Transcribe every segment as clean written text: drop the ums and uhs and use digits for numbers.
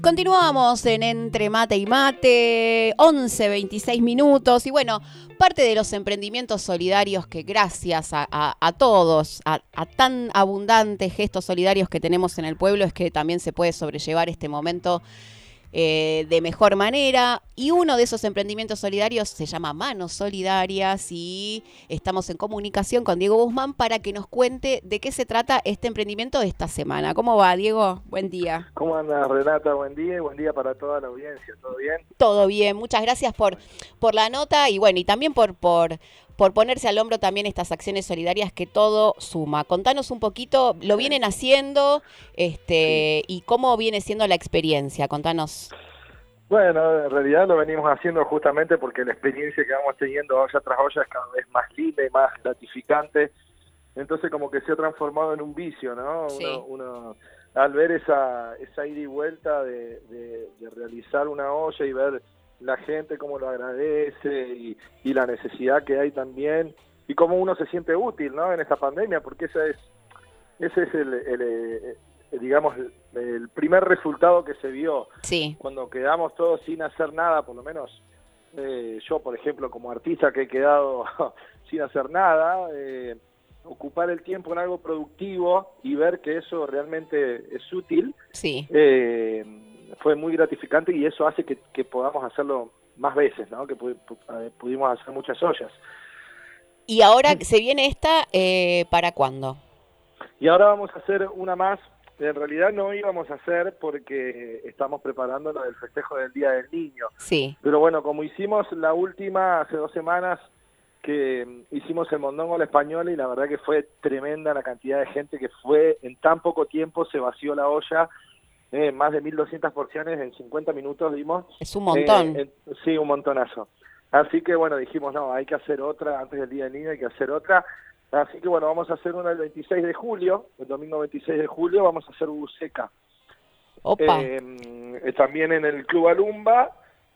Continuamos en Entre Mate y Mate, 11:26 minutos. Y bueno, parte de los emprendimientos solidarios que gracias a todos, a tan abundantes gestos solidarios que tenemos en el pueblo, es que también se puede sobrellevar este momento de mejor manera. Y uno de esos emprendimientos solidarios se llama Manos Solidarias y estamos en comunicación con Diego Guzmán para que nos cuente de qué se trata este emprendimiento de esta semana. ¿Cómo va, Diego? Buen día. ¿Cómo andas, Renata? Buen día y buen día para toda la audiencia. ¿Todo bien? Todo bien, muchas gracias por la nota y bueno, y también por ponerse al hombro también estas acciones solidarias que todo suma. Contanos un poquito, lo vienen haciendo, Sí. y cómo viene siendo la experiencia, contanos. Bueno, en realidad lo venimos haciendo justamente porque la experiencia que vamos teniendo olla tras olla es cada vez más linda y más gratificante. Entonces como que se ha transformado en un vicio, ¿no? Sí. Uno al ver esa ida y vuelta de realizar una olla y ver la gente cómo lo agradece y la necesidad que hay también y cómo uno se siente útil, ¿no? En esta pandemia, porque ese es digamos, el primer resultado que se vio Sí, cuando quedamos todos sin hacer nada, por lo menos yo, por ejemplo, como artista que he quedado sin hacer nada, ocupar el tiempo en algo productivo y ver que eso realmente es útil, sí. fue muy gratificante y eso hace que podamos hacerlo más veces, ¿no? Que pudimos hacer muchas ollas. Y ahora se viene esta, ¿para cuándo? Y ahora vamos a hacer una más. En realidad no íbamos a hacer porque estamos preparando lo del festejo del Día del Niño. Sí. Pero bueno, como hicimos la última hace 2 semanas que hicimos el Mondongo a la Española y la verdad que fue tremenda la cantidad de gente que fue, en tan poco tiempo se vació la olla, más de 1.200 porciones en 50 minutos dimos. Es un montón. Sí, un montonazo. Así que bueno, dijimos, no, hay que hacer otra, antes del Día del Niño hay que hacer otra. Así que bueno, vamos a hacer una el 26 de julio, el domingo 26 de julio, vamos a hacer buceca. Opa. También en el Club Alumba,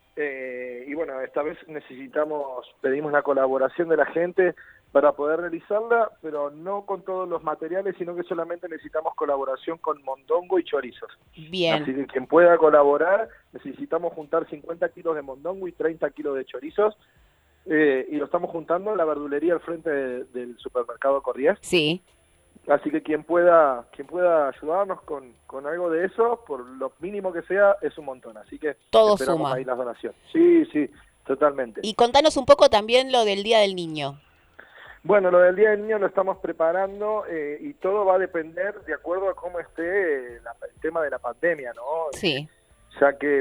y bueno, esta vez pedimos la colaboración de la gente para poder realizarla, pero no con todos los materiales, sino que solamente necesitamos colaboración con mondongo y chorizos. Bien. Así que quien pueda colaborar, necesitamos juntar 50 kilos de mondongo y 30 kilos de chorizos, y lo estamos juntando en la verdulería al frente del supermercado Corriés. Sí. Así que quien pueda ayudarnos con algo de eso, por lo mínimo que sea, es un montón. Así que Todo esperamos suma. ahí las donaciones. Sí, sí, totalmente. Y contanos un poco también lo del Día del Niño. Bueno, lo del Día del Niño lo estamos preparando y todo va a depender de acuerdo a cómo esté el tema de la pandemia, ¿no? Sí. Ya que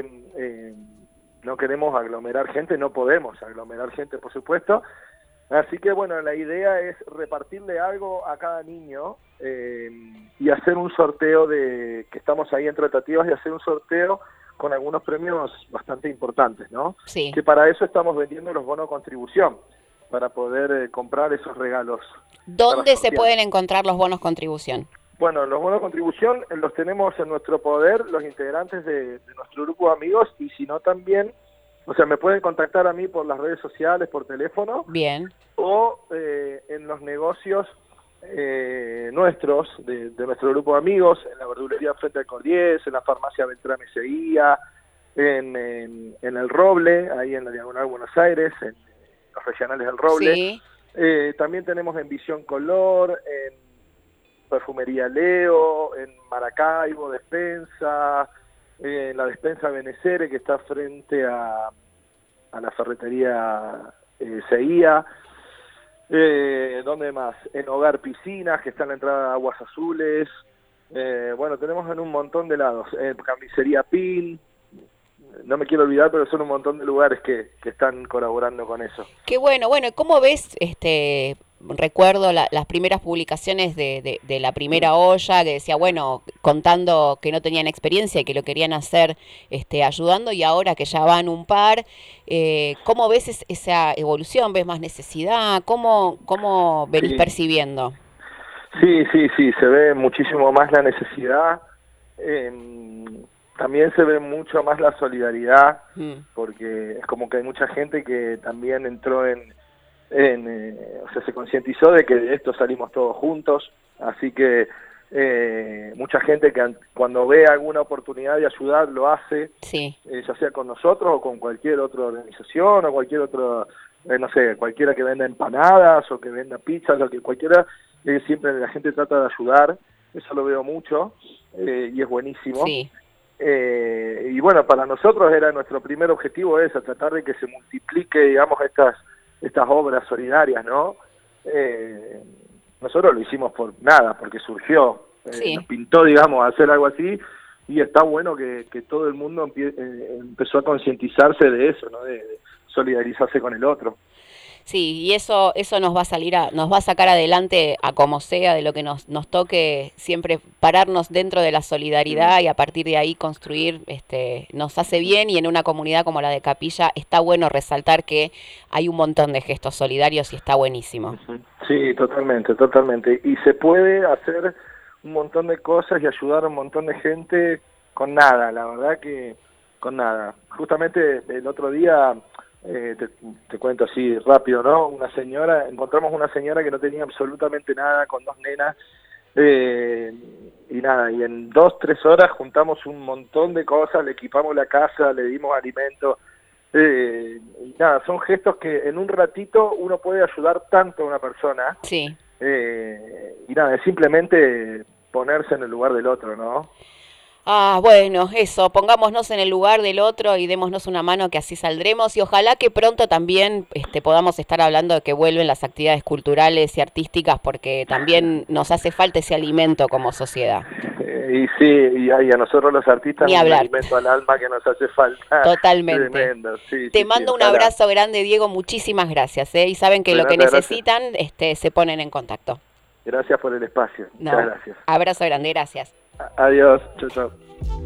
no queremos aglomerar gente, no podemos aglomerar gente, por supuesto. Así que bueno, la idea es repartirle algo a cada niño y hacer un sorteo que estamos ahí en tratativas de hacer un sorteo con algunos premios bastante importantes, ¿no? Sí. Que para eso estamos vendiendo los bonos contribución, para poder comprar esos regalos para ¿Dónde se sortear. pueden encontrar los bonos contribución? Bueno, los bonos contribución los tenemos en nuestro poder, los integrantes de nuestro grupo de amigos, y si no también, o sea, me pueden contactar a mí por las redes sociales, por teléfono, Bien. o en los negocios nuestros, de nuestro grupo de amigos, en la verdulería frente al Cordiés, en la farmacia Beltrán Seguía, en El Roble, ahí en la Diagonal Buenos Aires, en los regionales del Roble. Sí. También tenemos en Visión Color, en Perfumería Leo, en Maracaibo, Despensa, en la Despensa Benecere, que está frente a la ferretería Seguía. ¿Dónde más? En Hogar Piscinas, que está en la entrada de Aguas Azules. Bueno, tenemos en un montón de lados. Carnicería Pin. No me quiero olvidar, pero son un montón de lugares que están colaborando con eso. Qué bueno. Bueno, ¿cómo ves? Recuerdo las primeras publicaciones de la primera olla que decía, bueno, contando que no tenían experiencia y que lo querían hacer, ayudando, y ahora que ya van un par, ¿cómo ves esa evolución? ¿Ves más necesidad? ¿Cómo venís Sí, percibiendo? sí, sí, sí, se ve muchísimo más la necesidad. También se ve mucho más la solidaridad, Mm. porque es como que hay mucha gente que también entró o sea, se concientizó de que de esto salimos todos juntos, así que Mucha gente que cuando ve alguna oportunidad de ayudar lo hace, Sí. Ya sea con nosotros o con cualquier otra organización o cualquier otro, no sé, cualquiera que venda empanadas o que venda pizzas, lo que cualquiera, siempre la gente trata de ayudar, eso lo veo mucho y es buenísimo. Sí. Y bueno, para nosotros era nuestro primer objetivo ese, tratar de que se multiplique, digamos, estas obras solidarias, ¿no? Nosotros lo hicimos por nada, porque surgió, Sí. nos pintó, digamos, hacer algo así, y está bueno que todo el mundo empezó a concientizarse de eso, ¿no? De solidarizarse con el otro. Sí, y eso nos va a nos va a sacar adelante a como sea, de lo que nos toque, siempre pararnos dentro de la solidaridad y a partir de ahí construir, nos hace bien, y en una comunidad como la de Capilla está bueno resaltar que hay un montón de gestos solidarios y está buenísimo. Sí, totalmente, totalmente. Y se puede hacer un montón de cosas y ayudar a un montón de gente con nada, la verdad que con nada. Justamente el otro día, te cuento así rápido, ¿no? Encontramos una señora que no tenía absolutamente nada, con 2 nenas, y nada, y en 2-3 horas juntamos un montón de cosas, le equipamos la casa, le dimos alimento, y nada, son gestos que en un ratito uno puede ayudar tanto a una persona. Sí. Y nada, es simplemente ponerse en el lugar del otro, ¿no? Ah, bueno, eso, pongámonos en el lugar del otro y démonos una mano, que así saldremos, y ojalá que pronto también podamos estar hablando de que vuelven las actividades culturales y artísticas, porque también nos hace falta ese alimento como sociedad. Y sí, y a nosotros los artistas Ni un hablar. alimento al alma que nos hace falta. Totalmente. Tremendo, sí. Te mando un abrazo grande, Diego, muchísimas gracias, y saben que lo que necesitan, se ponen en contacto. Gracias por el espacio, muchas gracias. Abrazo grande, gracias. Adiós, chau, chau.